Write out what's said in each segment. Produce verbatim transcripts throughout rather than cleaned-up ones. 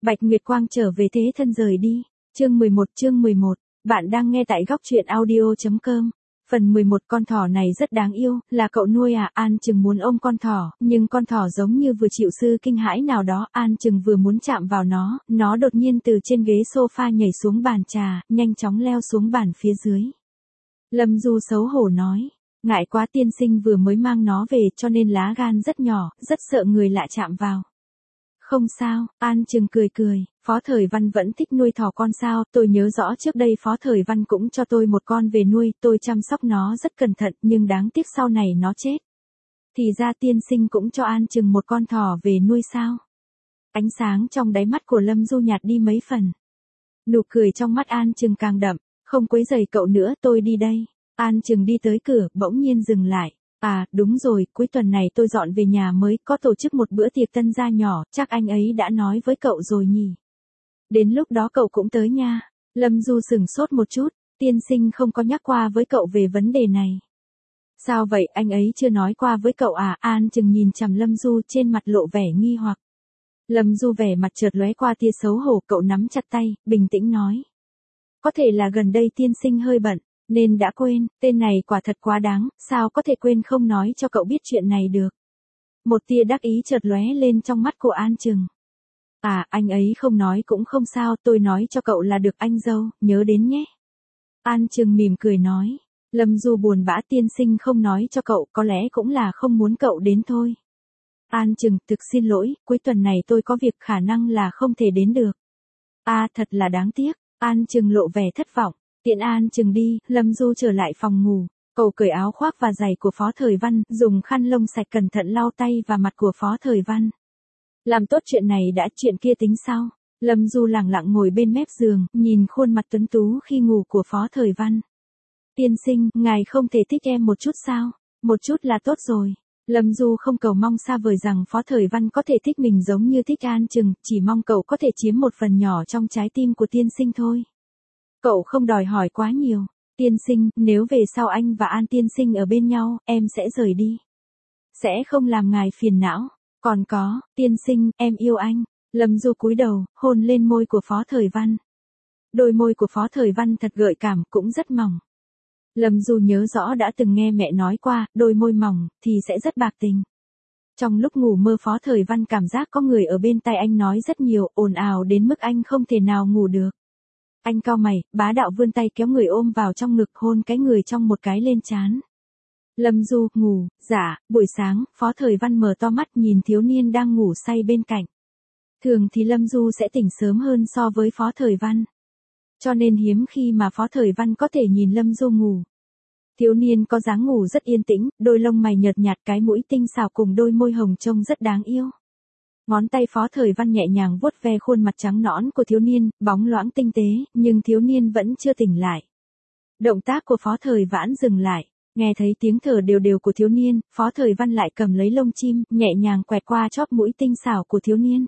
Bạch Nguyệt Quang trở về thế thân rời đi. Chương mười một chương mười một, bạn đang nghe tại góc truyện audio chấm com. Phần mười một. Con thỏ này rất đáng yêu, là cậu nuôi à? An Chừng muốn ôm con thỏ, nhưng con thỏ giống như vừa chịu sự kinh hãi nào đó. An Chừng vừa muốn chạm vào nó, nó đột nhiên từ trên ghế sofa nhảy xuống bàn trà, nhanh chóng leo xuống bàn phía dưới. Lâm Du xấu hổ nói, ngại quá, tiên sinh vừa mới mang nó về cho nên lá gan rất nhỏ, rất sợ người lạ chạm vào. Không sao, An Chừng cười cười, Phó Thời Văn vẫn thích nuôi thỏ con sao? Tôi nhớ rõ trước đây Phó Thời Văn cũng cho tôi một con về nuôi, tôi chăm sóc nó rất cẩn thận, nhưng đáng tiếc sau này nó chết. Thì ra tiên sinh cũng cho An Chừng một con thỏ về nuôi sao? Ánh sáng trong đáy mắt của Lâm Du nhạt đi mấy phần. Nụ cười trong mắt An Chừng càng đậm, không quấy rầy cậu nữa, tôi đi đây. An Chừng đi tới cửa, bỗng nhiên dừng lại. À, đúng rồi, cuối tuần này tôi dọn về nhà mới, có tổ chức một bữa tiệc tân gia nhỏ, chắc anh ấy đã nói với cậu rồi nhỉ? Đến lúc đó cậu cũng tới nha. Lâm Du sửng sốt một chút, tiên sinh không có nhắc qua với cậu về vấn đề này. Sao vậy, anh ấy chưa nói qua với cậu à? An Chừng nhìn chằm Lâm Du, trên mặt lộ vẻ nghi hoặc. Lâm Du vẻ mặt chợt lóe qua tia xấu hổ, cậu nắm chặt tay, bình tĩnh nói. Có thể là gần đây tiên sinh hơi bận, nên đã quên, tên này quả thật quá đáng, sao có thể quên không nói cho cậu biết chuyện này được. Một tia đắc ý chợt lóe lên trong mắt của An Chừng. À, anh ấy không nói cũng không sao, tôi nói cho cậu là được anh dâu, nhớ đến nhé. An Chừng mỉm cười nói, Lâm Du buồn bã, tiên sinh không nói cho cậu, có lẽ cũng là không muốn cậu đến thôi. An Chừng, thực xin lỗi, cuối tuần này tôi có việc, khả năng là không thể đến được. À, thật là đáng tiếc. An Chừng lộ vẻ thất vọng. Tiện An Chừng đi, Lâm Du trở lại phòng ngủ. Cậu cởi áo khoác và giày của Phó Thời Văn, dùng khăn lông sạch cẩn thận lau tay và mặt của Phó Thời Văn. Làm tốt chuyện này đã, chuyện kia tính sau. Lâm Du lẳng lặng ngồi bên mép giường, nhìn khuôn mặt tuấn tú khi ngủ của Phó Thời Văn. Tiên sinh, ngài không thể thích em một chút sao? Một chút là tốt rồi. Lâm Du không cầu mong xa vời rằng Phó Thời Văn có thể thích mình giống như thích An Chừng, chỉ mong cậu có thể chiếm một phần nhỏ trong trái tim của tiên sinh thôi. Cậu không đòi hỏi quá nhiều. Tiên sinh, nếu về sau anh và An tiên sinh ở bên nhau, em sẽ rời đi. Sẽ không làm ngài phiền não. Còn có, tiên sinh, em yêu anh. Lâm Du cúi đầu, hôn lên môi của Phó Thời Văn. Đôi môi của Phó Thời Văn thật gợi cảm, cũng rất mỏng. Lâm Du nhớ rõ đã từng nghe mẹ nói qua, đôi môi mỏng, thì sẽ rất bạc tình. Trong lúc ngủ mơ Phó Thời Văn cảm giác có người ở bên tai anh nói rất nhiều, ồn ào đến mức anh không thể nào ngủ được. Anh cau mày, bá đạo vươn tay kéo người ôm vào trong ngực, hôn cái người trong một cái lên trán. Lâm Du, ngủ, dạ, buổi sáng, Phó Thời Văn mở to mắt nhìn thiếu niên đang ngủ say bên cạnh. Thường thì Lâm Du sẽ tỉnh sớm hơn so với Phó Thời Văn. Cho nên hiếm khi mà Phó Thời Văn có thể nhìn Lâm Du ngủ. Thiếu niên có dáng ngủ rất yên tĩnh, đôi lông mày nhợt nhạt, cái mũi tinh xảo cùng đôi môi hồng trông rất đáng yêu. Ngón tay Phó Thời Văn nhẹ nhàng vuốt ve khuôn mặt trắng nõn của thiếu niên, bóng loãng tinh tế, nhưng thiếu niên vẫn chưa tỉnh lại. Động tác của Phó Thời Vãn dừng lại, nghe thấy tiếng thở đều đều của thiếu niên, Phó Thời Văn lại cầm lấy lông chim, nhẹ nhàng quẹt qua chóp mũi tinh xảo của thiếu niên.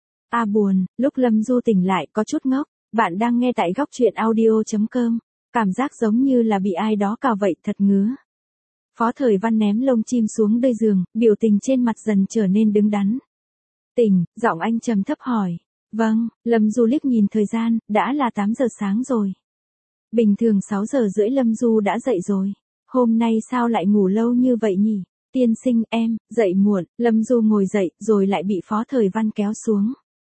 À buồn, lúc Lâm Du tỉnh lại có chút ngốc, bạn đang nghe tại góc truyện audio chấm com, cảm giác giống như là bị ai đó cào vậy, thật ngứa. Phó Thời Văn ném lông chim xuống đôi giường, biểu tình trên mặt dần trở nên đứng đắn. Tỉnh, giọng anh trầm thấp hỏi. Vâng, Lâm Du liếc nhìn thời gian, đã là tám giờ sáng rồi. Bình thường sáu giờ rưỡi Lâm Du đã dậy rồi. Hôm nay sao lại ngủ lâu như vậy nhỉ? Tiên sinh, em, dậy muộn. Lâm Du ngồi dậy, rồi lại bị Phó Thời Văn kéo xuống.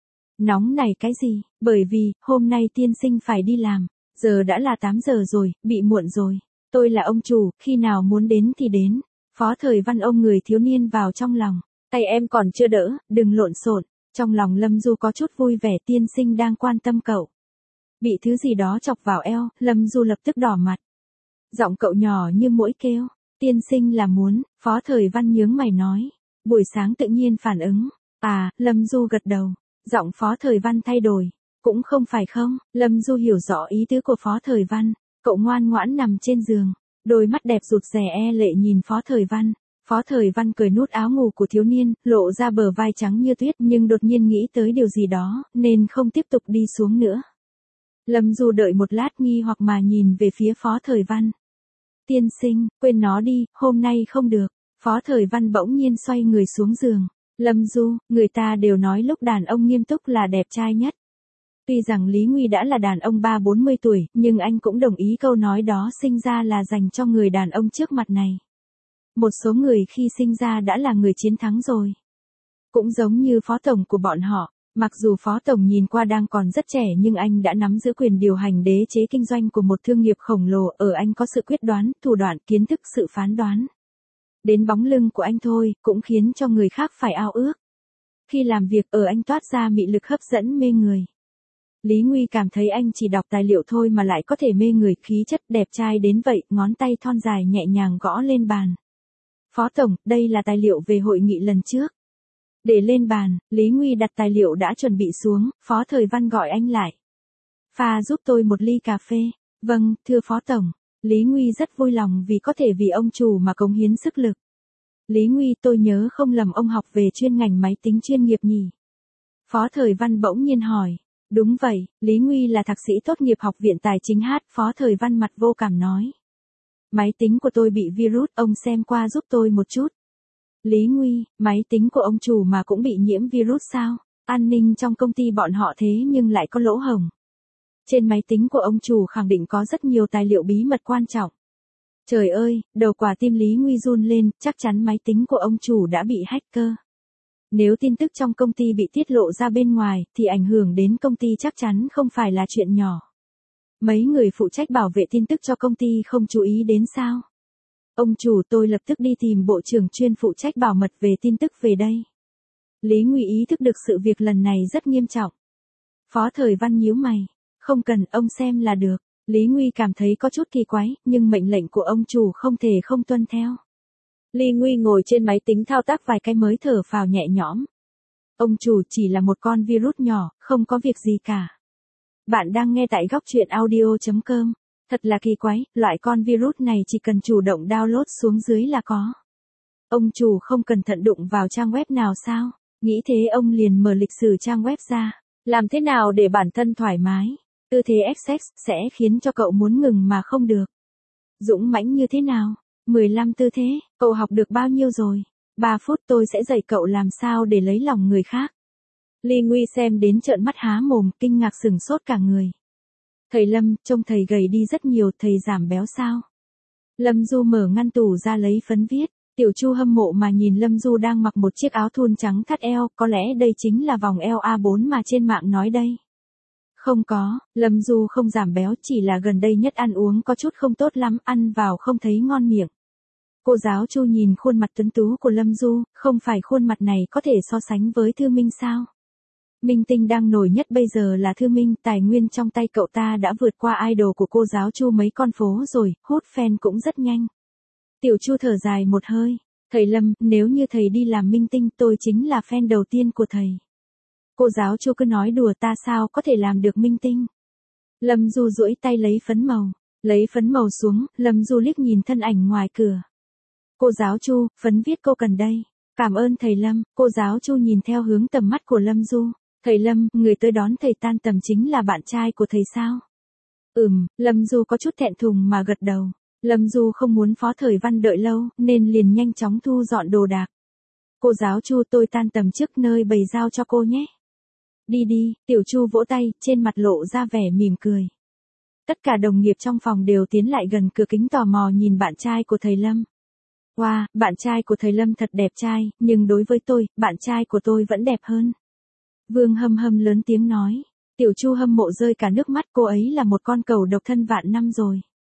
Nóng này cái gì? Bởi vì, hôm nay tiên sinh phải đi làm. Giờ đã là tám giờ rồi, bị muộn rồi. Tôi là ông chủ, khi nào muốn đến thì đến. Phó Thời Văn ôm người thiếu niên vào trong lòng. Tay em còn chưa đỡ, đừng lộn xộn. Trong lòng Lâm Du có chút vui vẻ, tiên sinh đang quan tâm cậu. Bị thứ gì đó chọc vào eo, Lâm Du lập tức đỏ mặt. Giọng cậu nhỏ như muỗi kêu. Tiên sinh là muốn, Phó Thời Văn nhướng mày nói. Buổi sáng tự nhiên phản ứng. À, Lâm Du gật đầu. Giọng Phó Thời Văn thay đổi. Cũng không phải không, Lâm Du hiểu rõ ý tứ của Phó Thời Văn. Cậu ngoan ngoãn nằm trên giường. Đôi mắt đẹp rụt rè e lệ nhìn Phó Thời Văn. Phó Thời Văn cởi nút áo ngủ của thiếu niên, lộ ra bờ vai trắng như tuyết, nhưng đột nhiên nghĩ tới điều gì đó, nên không tiếp tục đi xuống nữa. Lâm Du đợi một lát nghi hoặc mà nhìn về phía Phó Thời Văn. Tiên sinh, quên nó đi, hôm nay không được. Phó Thời Văn bỗng nhiên xoay người xuống giường. Lâm Du, người ta đều nói lúc đàn ông nghiêm túc là đẹp trai nhất. Tuy rằng Lý Nguy đã là đàn ông ba bốn mươi tuổi, nhưng anh cũng đồng ý câu nói đó sinh ra là dành cho người đàn ông trước mặt này. Một số người khi sinh ra đã là người chiến thắng rồi. Cũng giống như phó tổng của bọn họ, mặc dù phó tổng nhìn qua đang còn rất trẻ nhưng anh đã nắm giữ quyền điều hành đế chế kinh doanh của một thương nghiệp khổng lồ, ở anh có sự quyết đoán, thủ đoạn, kiến thức, sự phán đoán. Đến bóng lưng của anh thôi, cũng khiến cho người khác phải ao ước. Khi làm việc ở anh toát ra mị lực hấp dẫn mê người. Lý Nguy cảm thấy anh chỉ đọc tài liệu thôi mà lại có thể mê người, khí chất đẹp trai đến vậy, ngón tay thon dài nhẹ nhàng gõ lên bàn. Phó tổng, đây là tài liệu về hội nghị lần trước. Để lên bàn, Lý Nguy đặt tài liệu đã chuẩn bị xuống, Phó Thời Văn gọi anh lại. Pha giúp tôi một ly cà phê. Vâng, thưa Phó tổng. Lý Nguy rất vui lòng vì có thể vì ông chủ mà cống hiến sức lực. Lý Nguy, tôi nhớ không lầm ông học về chuyên ngành máy tính chuyên nghiệp nhỉ? Phó Thời Văn bỗng nhiên hỏi. Đúng vậy, Lý Nguy là thạc sĩ tốt nghiệp học viện tài chính hát, Phó Thời Văn mặt vô cảm nói. Máy tính của tôi bị virus, ông xem qua giúp tôi một chút. Lý Nguy, máy tính của ông chủ mà cũng bị nhiễm virus sao? An ninh trong công ty bọn họ thế nhưng lại có lỗ hổng. Trên máy tính của ông chủ khẳng định có rất nhiều tài liệu bí mật quan trọng. Trời ơi, đầu quả tim Lý Nguy run lên, chắc chắn máy tính của ông chủ đã bị hacker. Nếu tin tức trong công ty bị tiết lộ ra bên ngoài, thì ảnh hưởng đến công ty chắc chắn không phải là chuyện nhỏ. Mấy người phụ trách bảo vệ tin tức cho công ty không chú ý đến sao? Ông chủ, tôi lập tức đi tìm bộ trưởng chuyên phụ trách bảo mật về tin tức về đây. Lý Nguy ý thức được sự việc lần này rất nghiêm trọng. Phó Thời Văn nhíu mày. Không cần, ông xem là được. Lý Nguy cảm thấy có chút kỳ quái, nhưng mệnh lệnh của ông chủ không thể không tuân theo. Lý Nguy ngồi trên máy tính thao tác vài cái mới thở phào nhẹ nhõm. Ông chủ, chỉ là một con virus nhỏ, không có việc gì cả. Bạn đang nghe tại góc truyện audio chấm com. Thật là kỳ quái, loại con virus này chỉ cần chủ động download xuống dưới là có. Ông chủ không cẩn thận đụng vào trang web nào sao? Nghĩ thế ông liền mở lịch sử trang web ra. Làm thế nào để bản thân thoải mái? Tư thế Access sẽ khiến cho cậu muốn ngừng mà không được. Dũng mãnh như thế nào? mười lăm tư thế, cậu học được bao nhiêu rồi? ba phút tôi sẽ dạy cậu làm sao để lấy lòng người khác. Lý Nguy xem đến trợn mắt há mồm, kinh ngạc sửng sốt cả người. Thầy Lâm, trông thầy gầy đi rất nhiều, thầy giảm béo sao? Lâm Du mở ngăn tủ ra lấy phấn viết. Tiểu Chu hâm mộ mà nhìn Lâm Du đang mặc một chiếc áo thun trắng thắt eo, có lẽ đây chính là vòng eo A bốn mà trên mạng nói đây. Không có, Lâm Du không giảm béo, chỉ là gần đây nhất ăn uống có chút không tốt lắm, ăn vào không thấy ngon miệng. Cô giáo Chu nhìn khuôn mặt tuấn tú của Lâm Du, không phải khuôn mặt này có thể so sánh với Thư Minh sao? Minh tinh đang nổi nhất bây giờ là Thư Minh, tài nguyên trong tay cậu ta đã vượt qua idol của cô giáo Chu mấy con phố rồi, hút fan cũng rất nhanh. Tiểu Chu thở dài một hơi. Thầy Lâm, nếu như thầy đi làm minh tinh tôi chính là fan đầu tiên của thầy. Cô giáo Chu cứ nói đùa, ta sao có thể làm được minh tinh. Lâm Du duỗi tay lấy phấn màu. Lấy phấn màu xuống, Lâm Du liếc nhìn thân ảnh ngoài cửa. Cô giáo Chu, phấn viết cô cần đây. Cảm ơn thầy Lâm. Cô giáo Chu nhìn theo hướng tầm mắt của Lâm Du. Thầy Lâm, người tới đón thầy tan tầm chính là bạn trai của thầy sao? Ừm, Lâm Du có chút thẹn thùng mà gật đầu. Lâm Du không muốn Phó Thời Văn đợi lâu, nên liền nhanh chóng thu dọn đồ đạc. Cô giáo Chu, tôi tan tầm trước, nơi bày giao cho cô nhé. Đi đi, Tiểu Chu vỗ tay, trên mặt lộ ra vẻ mỉm cười. Tất cả đồng nghiệp trong phòng đều tiến lại gần cửa kính tò mò nhìn bạn trai của thầy Lâm. Wow, bạn trai của thầy Lâm thật đẹp trai, nhưng đối với tôi, bạn trai của tôi vẫn đẹp hơn. Vương Hâm Hâm lớn tiếng nói. Tiểu Chu hâm mộ rơi cả nước mắt, cô ấy là một con cầu độc thân vạn năm rồi.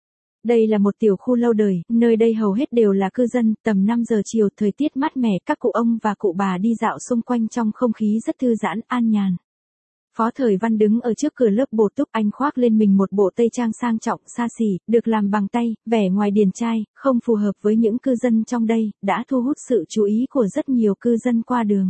Đây là một tiểu khu lâu đời, nơi đây hầu hết đều là cư dân, tầm năm giờ chiều thời tiết mát mẻ, các cụ ông và cụ bà đi dạo xung quanh trong không khí rất thư giãn, an nhàn. Phó Thời Văn đứng ở trước cửa lớp bổ túc, anh khoác lên mình một bộ tây trang sang trọng, xa xỉ, được làm bằng tay, vẻ ngoài điển trai, không phù hợp với những cư dân trong đây, đã thu hút sự chú ý của rất nhiều cư dân qua đường.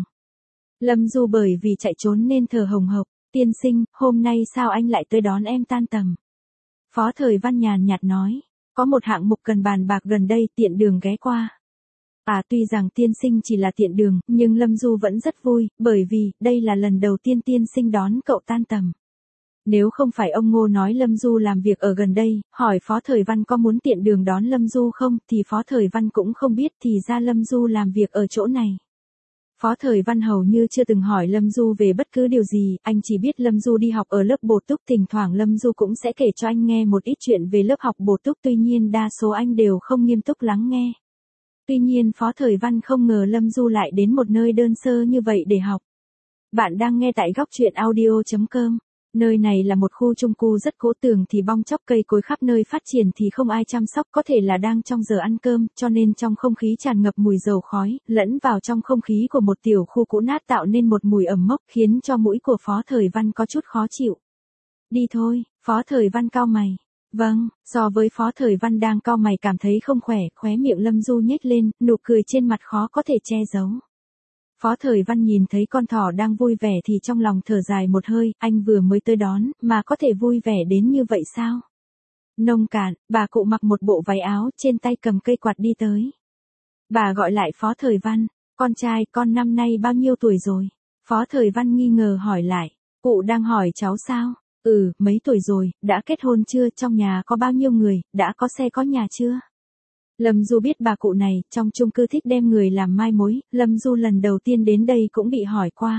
Lâm Du bởi vì chạy trốn nên thở hồng hộc. Tiên sinh, hôm nay sao anh lại tới đón em tan tầm? Phó Thời Văn nhàn nhạt nói, có một hạng mục cần bàn bạc gần đây, tiện đường ghé qua. À, tuy rằng tiên sinh chỉ là tiện đường, nhưng Lâm Du vẫn rất vui, bởi vì, đây là lần đầu tiên tiên sinh đón cậu tan tầm. Nếu không phải ông Ngô nói Lâm Du làm việc ở gần đây, hỏi Phó Thời Văn có muốn tiện đường đón Lâm Du không, thì Phó Thời Văn cũng không biết thì ra Lâm Du làm việc ở chỗ này. Phó Thời Văn hầu như chưa từng hỏi Lâm Du về bất cứ điều gì, anh chỉ biết Lâm Du đi học ở lớp bổ túc, thỉnh thoảng Lâm Du cũng sẽ kể cho anh nghe một ít chuyện về lớp học bổ túc, tuy nhiên đa số anh đều không nghiêm túc lắng nghe. Tuy nhiên Phó Thời Văn không ngờ Lâm Du lại đến một nơi đơn sơ như vậy để học. Bạn đang nghe tại góc truyện audio chấm com. Nơi này là một khu chung cư rất cũ, tường thì bong chóc, cây cối khắp nơi phát triển thì không ai chăm sóc, có thể là đang trong giờ ăn cơm, cho nên trong không khí tràn ngập mùi dầu khói, lẫn vào trong không khí của một tiểu khu cũ nát tạo nên một mùi ẩm mốc, khiến cho mũi của Phó Thời Văn có chút khó chịu. Đi thôi, Phó Thời Văn cau mày. Vâng, so với Phó Thời Văn đang cau mày cảm thấy không khỏe, khóe miệng Lâm Du nhếch lên, nụ cười trên mặt khó có thể che giấu. Phó Thời Văn nhìn thấy con thỏ đang vui vẻ thì trong lòng thở dài một hơi, anh vừa mới tới đón, mà có thể vui vẻ đến như vậy sao? Nông cạn, bà cụ mặc một bộ váy áo, trên tay cầm cây quạt đi tới. Bà gọi lại Phó Thời Văn, con trai, con năm nay bao nhiêu tuổi rồi? Phó Thời Văn nghi ngờ hỏi lại, cụ đang hỏi cháu sao? Ừ, mấy tuổi rồi, đã kết hôn chưa, trong nhà có bao nhiêu người, đã có xe có nhà chưa? Lâm Du biết bà cụ này, trong chung cư thích đem người làm mai mối, Lâm Du lần đầu tiên đến đây cũng bị hỏi qua.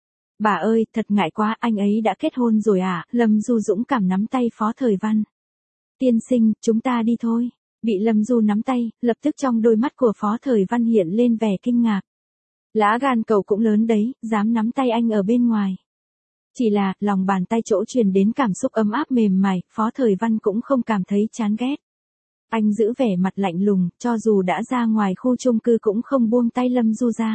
Bà ơi, thật ngại quá, anh ấy đã kết hôn rồi à? Lâm Du dũng cảm nắm tay Phó Thời Văn. Tiên sinh, chúng ta đi thôi. Bị Lâm Du nắm tay, lập tức trong đôi mắt của Phó Thời Văn hiện lên vẻ kinh ngạc. Lá gan cậu cũng lớn đấy, dám nắm tay anh ở bên ngoài. Chỉ là, lòng bàn tay chỗ truyền đến cảm xúc ấm áp mềm mại, Phó Thời Văn cũng không cảm thấy chán ghét. Anh giữ vẻ mặt lạnh lùng, cho dù đã ra ngoài khu chung cư cũng không buông tay Lâm Du ra.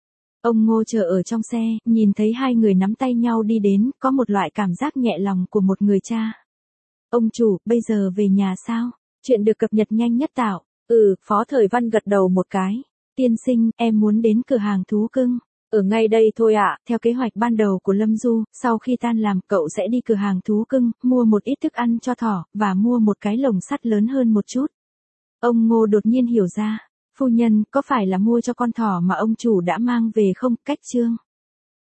Ông Ngô chờ ở trong xe, nhìn thấy hai người nắm tay nhau đi đến, có một loại cảm giác nhẹ lòng của một người cha. Ông chủ, bây giờ về nhà sao? Chuyện được cập nhật nhanh nhất tạo. Ừ, Phó Thời Văn gật đầu một cái. Tiên sinh, em muốn đến cửa hàng thú cưng. Ở ngay đây thôi ạ, theo kế hoạch ban đầu của Lâm Du, sau khi tan làm, cậu sẽ đi cửa hàng thú cưng, mua một ít thức ăn cho thỏ, và mua một cái lồng sắt lớn hơn một chút. Ông Ngô đột nhiên hiểu ra, phu nhân, có phải là mua cho con thỏ mà ông chủ đã mang về không? Cách chương.